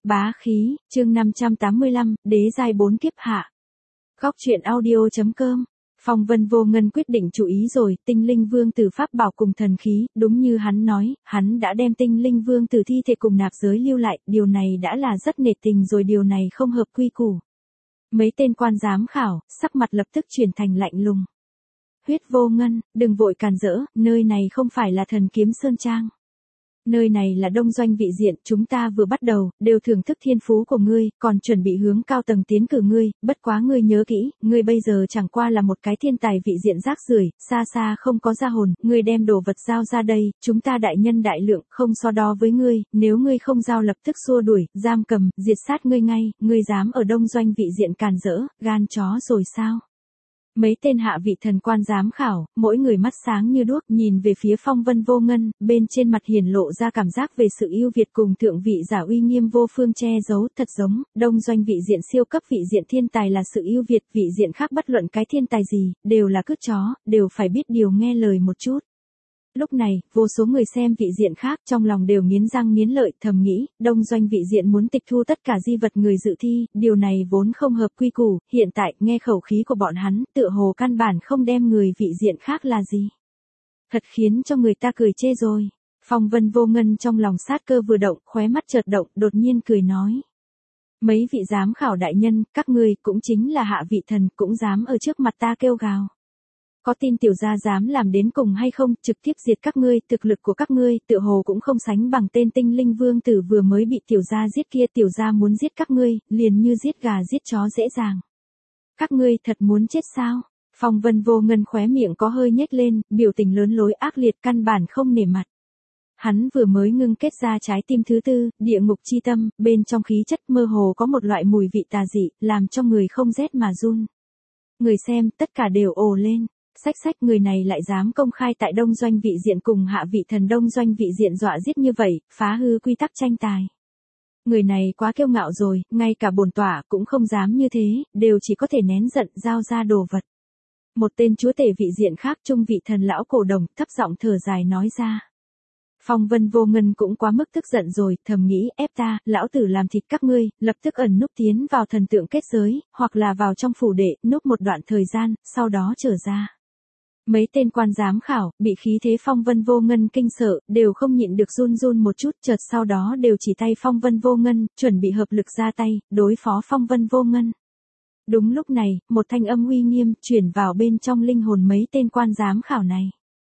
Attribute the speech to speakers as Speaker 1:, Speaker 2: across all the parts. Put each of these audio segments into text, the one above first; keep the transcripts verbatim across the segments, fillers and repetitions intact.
Speaker 1: Bá khí, chương năm trăm tám mươi lăm, đế giai bốn kiếp hạ. Góc truyện audio.com. Phong Vân Vô Ngân quyết định chú ý rồi, tinh linh vương tử pháp bảo cùng thần khí, đúng như hắn nói, hắn đã đem tinh linh vương tử thi thể cùng nạp giới lưu lại, điều này đã là rất nể tình rồi, điều này không hợp quy củ. Mấy tên quan giám khảo, sắc mặt lập tức chuyển thành lạnh lùng. Huyết Vô Ngân, đừng vội càn rỡ, nơi này không phải là Thần Kiếm Sơn Trang. Nơi này là Đông Doanh vị diện, chúng ta vừa bắt đầu, đều thưởng thức thiên phú của ngươi, còn chuẩn bị hướng cao tầng tiến cử ngươi, bất quá ngươi nhớ kỹ, ngươi bây giờ chẳng qua là một cái thiên tài vị diện rác rưởi, xa xa không có gia hồn, ngươi đem đồ vật giao ra đây, chúng ta đại nhân đại lượng, không so đo với ngươi, nếu ngươi không giao lập tức xua đuổi, giam cầm, diệt sát ngươi ngay, ngươi dám ở Đông Doanh vị diện càn rỡ, gan chó rồi sao? Mấy tên hạ vị thần quan giám khảo, mỗi người mắt sáng như đuốc nhìn về phía Phong Vân Vô Ngân, bên trên mặt hiển lộ ra cảm giác về sự ưu việt cùng thượng vị giả uy nghiêm vô phương che giấu, thật giống, Đông Doanh vị diện siêu cấp vị diện thiên tài là sự ưu việt, vị diện khác bất luận cái thiên tài gì, đều là cứt chó, đều phải biết điều nghe lời một chút. Lúc này, vô số người xem vị diện khác trong lòng đều nghiến răng nghiến lợi, thầm nghĩ, Đông Doanh vị diện muốn tịch thu tất cả di vật người dự thi, điều này vốn không hợp quy củ, hiện tại, nghe khẩu khí của bọn hắn, tựa hồ căn bản không đem người vị diện khác là gì. Thật khiến cho người ta cười chê rồi. Phong Vân Vô Ngân trong lòng sát cơ vừa động, khóe mắt chợt động, đột nhiên cười nói. Mấy vị giám khảo đại nhân, các ngươi cũng chính là hạ vị thần, cũng dám ở trước mặt ta kêu gào. Có tin tiểu gia dám làm đến cùng hay không, trực tiếp diệt các ngươi, thực lực của các ngươi, tựa hồ cũng không sánh bằng tên tinh linh vương tử vừa mới bị tiểu gia giết kia, tiểu gia muốn giết các ngươi, liền như giết gà giết chó dễ dàng. Các ngươi thật muốn chết sao? Phong Vân Vô Ngân khóe miệng có hơi nhếch lên, biểu tình lớn lối ác liệt căn bản không nể mặt. Hắn vừa mới ngưng kết ra trái tim thứ tư, địa ngục chi tâm, bên trong khí chất mơ hồ có một loại mùi vị tà dị, làm cho người không rét mà run. Người xem, tất cả đều ồ lên. Sách sách, người này lại dám công khai tại Đông Doanh vị diện cùng hạ vị thần Đông Doanh vị diện dọa giết như vậy, phá hư quy tắc tranh tài. Người này quá kiêu ngạo rồi, ngay cả bổn tọa cũng không dám như thế, đều chỉ có thể nén giận giao ra đồ vật. Một tên chúa tể vị diện khác trung vị thần lão cổ đồng thấp giọng thở dài nói ra. Phong Vân Vô Ngân cũng quá mức tức giận rồi, thầm nghĩ ép ta, lão tử làm thịt các ngươi, lập tức ẩn núp tiến vào thần tượng kết giới, hoặc là vào trong phủ đệ, núp một đoạn thời gian, sau đó trở ra. Mấy tên quan giám khảo, bị khí thế Phong Vân Vô Ngân kinh sợ, đều không nhịn được run run một chút, chợt sau đó đều chỉ tay Phong Vân Vô Ngân, chuẩn bị hợp lực ra tay, đối phó Phong Vân Vô Ngân. Đúng lúc này, một thanh âm uy nghiêm, chuyển vào bên trong linh hồn mấy tên quan giám khảo này.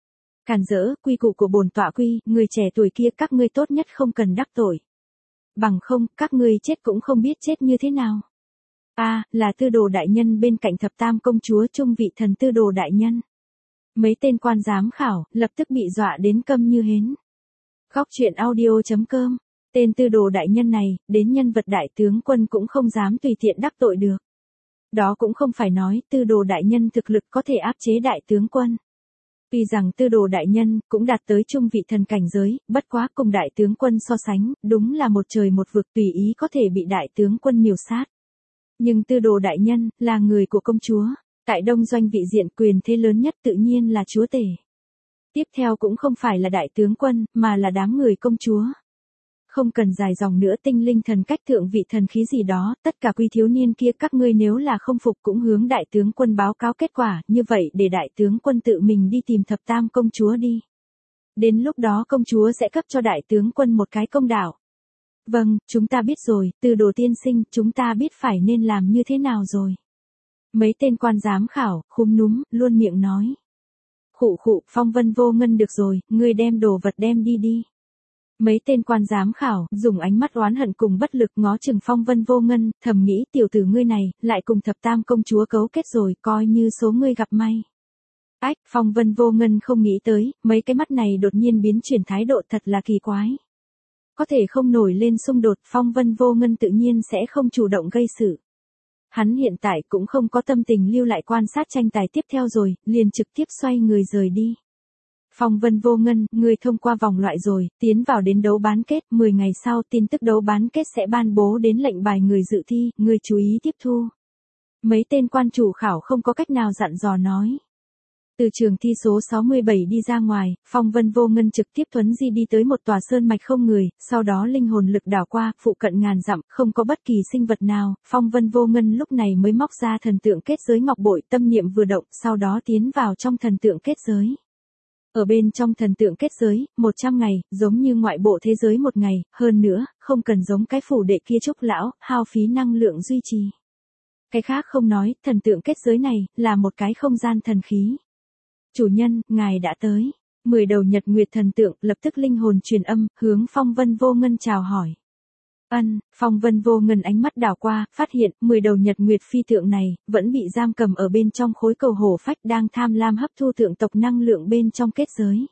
Speaker 1: Càn rỡ, quy củ của bổn tọa quy, người trẻ tuổi kia các ngươi tốt nhất không cần đắc tội. Bằng không, các ngươi chết cũng không biết chết như thế nào. A, à, là tư đồ đại nhân bên cạnh thập tam công chúa trung vị thần tư đồ đại nhân. Mấy tên quan giám khảo, lập tức bị dọa đến câm như hến. Góc truyện audio.com, tên tư đồ đại nhân này, đến nhân vật đại tướng quân cũng không dám tùy tiện đắc tội được. Đó cũng không phải nói tư đồ đại nhân thực lực có thể áp chế đại tướng quân. Tuy rằng tư đồ đại nhân cũng đạt tới trung vị thần cảnh giới, bất quá cùng đại tướng quân so sánh, đúng là một trời một vực tùy ý có thể bị đại tướng quân miểu sát. Nhưng tư đồ đại nhân, là người của công chúa. Tại Đông Doanh vị diện quyền thế lớn nhất tự nhiên là chúa tể. Tiếp theo cũng không phải là đại tướng quân, mà là đám người công chúa. Không cần dài dòng nữa, tinh linh thần cách thượng vị thần khí gì đó, tất cả quý thiếu niên kia các ngươi nếu là không phục cũng hướng đại tướng quân báo cáo kết quả, như vậy để đại tướng quân tự mình đi tìm thập tam công chúa đi. Đến lúc đó công chúa sẽ cấp cho đại tướng quân một cái công đạo. Vâng, chúng ta biết rồi, Tư đồ tiên sinh, chúng ta biết phải nên làm như thế nào rồi. Mấy tên quan giám khảo, khúm núm, luôn miệng nói. Khụ khụ, Phong Vân Vô Ngân được rồi, ngươi đem đồ vật đem đi đi. Mấy tên quan giám khảo, dùng ánh mắt oán hận cùng bất lực ngó chừng Phong Vân Vô Ngân, thầm nghĩ tiểu tử ngươi này, lại cùng thập tam công chúa cấu kết rồi, coi như số ngươi gặp may. Ách, Phong Vân Vô Ngân không nghĩ tới, mấy cái mắt này đột nhiên biến chuyển thái độ thật là kỳ quái. Có thể không nổi lên xung đột, Phong Vân Vô Ngân tự nhiên sẽ không chủ động gây sự. Hắn hiện tại cũng không có tâm tình lưu lại quan sát tranh tài tiếp theo rồi, liền trực tiếp xoay người rời đi. Phong Vân Vô Ngân, người thông qua vòng loại rồi, tiến vào đến đấu bán kết, mười ngày sau tin tức đấu bán kết sẽ ban bố đến lệnh bài người dự thi, người chú ý tiếp thu. Mấy tên quan chủ khảo không có cách nào dặn dò nói. Từ trường thi số sáu mươi bảy đi ra ngoài, phong vân vô ngân trực tiếp thuấn di đi tới một tòa sơn mạch không người, sau đó linh hồn lực đảo qua, phụ cận ngàn dặm, không có bất kỳ sinh vật nào, phong vân vô ngân lúc này mới móc ra thần tượng kết giới ngọc bội, tâm niệm vừa động, sau đó tiến vào trong thần tượng kết giới. Ở bên trong thần tượng kết giới, một trăm ngày, giống như ngoại bộ thế giới một ngày, hơn nữa, không cần giống cái phủ đệ kia trúc lão, hao phí năng lượng duy trì. Cái khác không nói, thần tượng kết giới này, là một cái không gian thần khí. Chủ nhân, ngài đã tới. Mười đầu nhật nguyệt thần tượng, lập tức linh hồn truyền âm, hướng phong vân vô ngân chào hỏi. Ân, phong vân vô ngân ánh mắt đảo qua, phát hiện, mười đầu nhật nguyệt phi tượng này, vẫn bị giam cầm ở bên trong khối cầu hổ phách đang tham lam hấp thu tượng tộc năng lượng bên trong kết giới.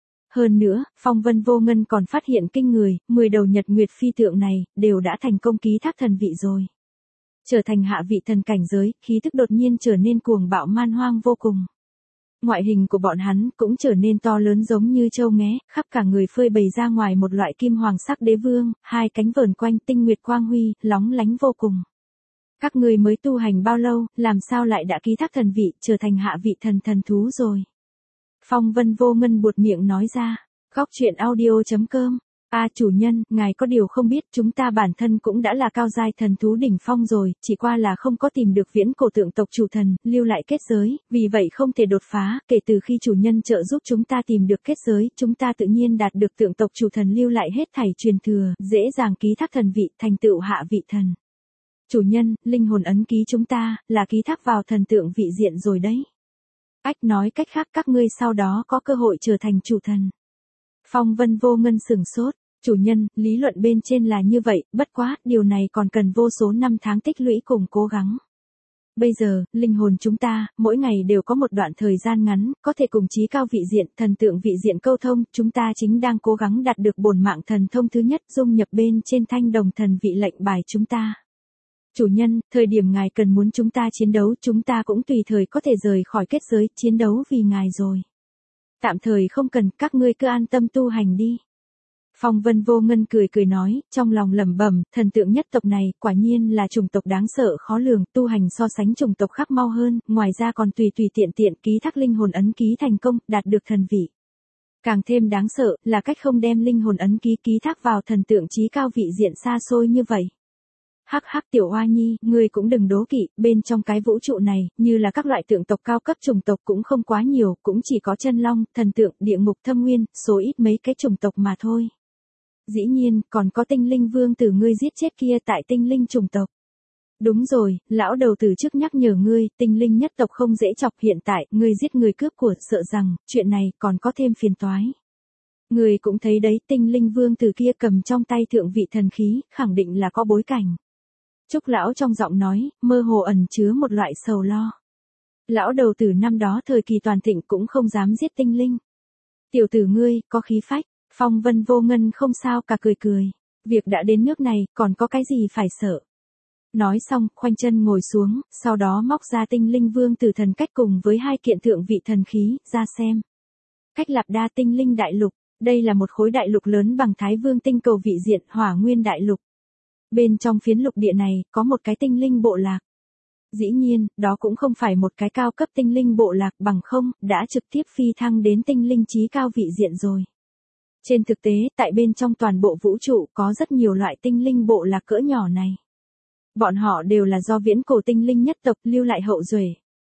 Speaker 1: Hơn nữa, phong vân vô ngân còn phát hiện kinh người, mười đầu nhật nguyệt phi tượng này, đều đã thành công ký thác thần vị rồi. Trở thành hạ vị thần cảnh giới, khí tức đột nhiên trở nên cuồng bạo man hoang vô cùng. Ngoại hình của bọn hắn cũng trở nên to lớn giống như trâu nghé, khắp cả người phơi bày ra ngoài một loại kim hoàng sắc đế vương, hai cánh vờn quanh tinh nguyệt quang huy, lóng lánh vô cùng. Các ngươi mới tu hành bao lâu, làm sao lại đã ký thác thần vị, trở thành hạ vị thần thần thú rồi. Phong vân vô ngân buột miệng nói ra, góc truyện audio chấm com. A à, chủ nhân, ngài có điều không biết, chúng ta bản thân cũng đã là cao giai thần thú đỉnh phong rồi, chỉ qua là không có tìm được viễn cổ tượng tộc chủ thần, lưu lại kết giới, vì vậy không thể đột phá, kể từ khi chủ nhân trợ giúp chúng ta tìm được kết giới, chúng ta tự nhiên đạt được tượng tộc chủ thần lưu lại hết thảy truyền thừa, dễ dàng ký thác thần vị, thành tựu hạ vị thần. Chủ nhân, linh hồn ấn ký chúng ta, là ký thác vào thần tượng vị diện rồi đấy. Ách nói cách khác các ngươi sau đó có cơ hội trở thành chủ thần. Phong vân vô ngân sửng sốt, chủ nhân, lý luận bên trên là như vậy, bất quá, điều này còn cần vô số năm tháng tích lũy cùng cố gắng. Bây giờ, linh hồn chúng ta, mỗi ngày đều có một đoạn thời gian ngắn, có thể cùng chí cao vị diện, thần tượng vị diện câu thông, chúng ta chính đang cố gắng đạt được bổn mạng thần thông thứ nhất, dung nhập bên trên thanh đồng thần vị lệnh bài chúng ta. Chủ nhân, thời điểm ngài cần muốn chúng ta chiến đấu, chúng ta cũng tùy thời có thể rời khỏi kết giới, chiến đấu vì ngài rồi. Tạm thời không cần, các ngươi cứ an tâm tu hành đi. Phong vân vô ngân cười cười nói, trong lòng lẩm bẩm, thần tượng nhất tộc này, quả nhiên là chủng tộc đáng sợ khó lường, tu hành so sánh chủng tộc khác mau hơn, ngoài ra còn tùy tùy tiện tiện ký thác linh hồn ấn ký thành công, đạt được thần vị. Càng thêm đáng sợ, là cách không đem linh hồn ấn ký ký thác vào thần tượng chí cao vị diện xa xôi như vậy. Hắc hắc tiểu hoa nhi, ngươi cũng đừng đố kỵ, bên trong cái vũ trụ này, như là các loại tượng tộc cao cấp chủng tộc cũng không quá nhiều, cũng chỉ có chân long, thần tượng, địa ngục thâm nguyên, số ít mấy cái chủng tộc mà thôi. Dĩ nhiên, còn có tinh linh vương tử ngươi giết chết kia tại tinh linh chủng tộc. Đúng rồi, lão đầu tử trước nhắc nhở ngươi, tinh linh nhất tộc không dễ chọc hiện tại, ngươi giết người cướp của, sợ rằng, chuyện này còn có thêm phiền toái. Ngươi cũng thấy đấy, tinh linh vương tử kia cầm trong tay thượng vị thần khí, khẳng định là có bối cảnh. Trúc lão trong giọng nói, mơ hồ ẩn chứa một loại sầu lo. Lão đầu tử năm đó thời kỳ toàn thịnh cũng không dám giết tinh linh. Tiểu tử ngươi, có khí phách, phong vân vô ngân không sao cả cười cười. Việc đã đến nước này, còn có cái gì phải sợ. Nói xong, khoanh chân ngồi xuống, sau đó móc ra tinh linh vương tử thần cách cùng với hai kiện thượng vị thần khí, ra xem. Cách Lạp Đa tinh linh đại lục, đây là một khối đại lục lớn bằng Thái Vương tinh cầu vị diện Hỏa Nguyên đại lục. Bên trong phiến lục địa này, có một cái tinh linh bộ lạc. Dĩ nhiên, đó cũng không phải một cái cao cấp tinh linh bộ lạc bằng không, đã trực tiếp phi thăng đến tinh linh chí cao vị diện rồi. Trên thực tế, tại bên trong toàn bộ vũ trụ có rất nhiều loại tinh linh bộ lạc cỡ nhỏ này. Bọn họ đều là do viễn cổ tinh linh nhất tộc lưu lại hậu duệ.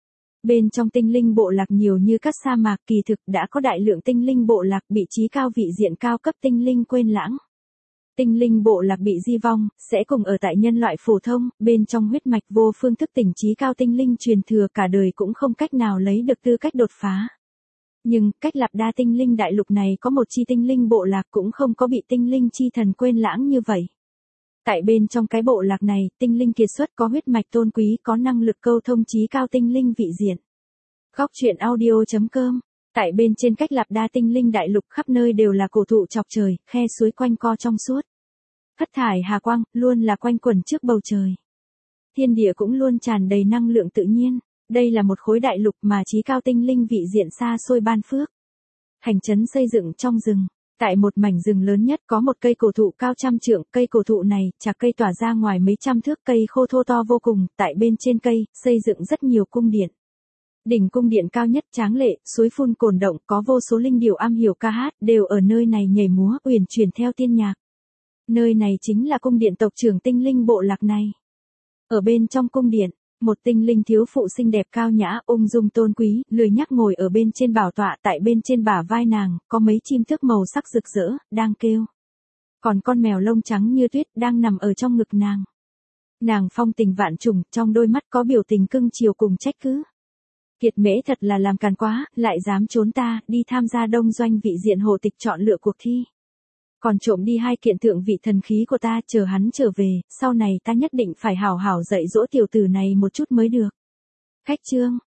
Speaker 1: Bên trong tinh linh bộ lạc nhiều như các sa mạc kỳ thực đã có đại lượng tinh linh bộ lạc bị chí cao vị diện cao cấp tinh linh quên lãng. Tinh linh bộ lạc bị di vong, sẽ cùng ở tại nhân loại phổ thông, bên trong huyết mạch vô phương thức tỉnh chí cao tinh linh truyền thừa cả đời cũng không cách nào lấy được tư cách đột phá. Nhưng, cách Lạp Đa tinh linh đại lục này có một chi tinh linh bộ lạc cũng không có bị tinh linh chi thần quên lãng như vậy. Tại bên trong cái bộ lạc này, tinh linh kiệt xuất có huyết mạch tôn quý, có năng lực câu thông chí cao tinh linh vị diện. Góc truyện audio chấm com. Tại bên trên cách Lạp Đa tinh linh đại lục khắp nơi đều là cổ thụ chọc trời, khe suối quanh co trong suốt. Thất thải hà quang, luôn là quanh quẩn trước bầu trời. Thiên địa cũng luôn tràn đầy năng lượng tự nhiên. Đây là một khối đại lục mà chí cao tinh linh vị diện xa xôi ban phước. Thành trấn xây dựng trong rừng. Tại một mảnh rừng lớn nhất có một cây cổ thụ cao trăm trượng, cây cổ thụ này, chạc cây tỏa ra ngoài mấy trăm thước, cây khô thô to vô cùng, tại bên trên cây, xây dựng rất nhiều cung điện. Đỉnh cung điện cao nhất tráng lệ, suối phun cồn động, có vô số linh điểu am hiểu ca hát, đều ở nơi này nhảy múa, uyển chuyển theo tiên nhạc. Nơi này chính là cung điện tộc trưởng tinh linh bộ lạc này. Ở bên trong cung điện, một tinh linh thiếu phụ xinh đẹp cao nhã, ung dung tôn quý, lười nhác ngồi ở bên trên bảo tọa, tại bên trên bả vai nàng, có mấy chim tước màu sắc rực rỡ, đang kêu. Còn con mèo lông trắng như tuyết đang nằm ở trong ngực nàng. Nàng phong tình vạn trùng, trong đôi mắt có biểu tình cưng chiều cùng trách cứ. Kiệt Mễ thật là làm càn quá, lại dám trốn ta, đi tham gia đông doanh vị diện hộ tịch chọn lựa cuộc thi. Còn trộm đi hai kiện thượng vị thần khí của ta, chờ hắn trở về, sau này ta nhất định phải hảo hảo dạy dỗ tiểu tử này một chút mới được. Khách chương.